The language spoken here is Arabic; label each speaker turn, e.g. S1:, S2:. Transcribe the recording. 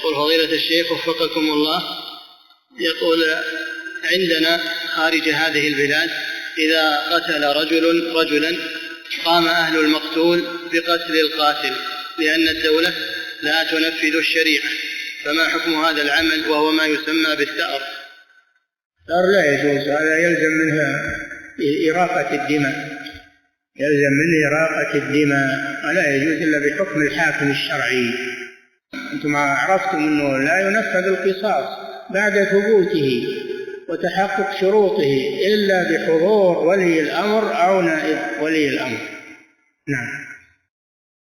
S1: يقول فضيلة الشيخ وفقكم الله، يقول عندنا خارج هذه البلاد إذا قتل رجل رجلا قام أهل المقتول بقتل القاتل لأن الدولة لا تنفذ الشريعة، فما حكم هذا العمل وهو ما يسمى بالثأر؟
S2: لا يجوز، هذا يلزم منه إراقة الدماء، يلزم منه إراقة الدماء، ولا يجوز إلا بحكم الحاكم الشرعي. أنتم عرفتم أنه لا ينفذ القصاص بعد ثبوته وتحقق شروطه إلا بحضور ولي الأمر أو نائب ولي الأمر. نعم.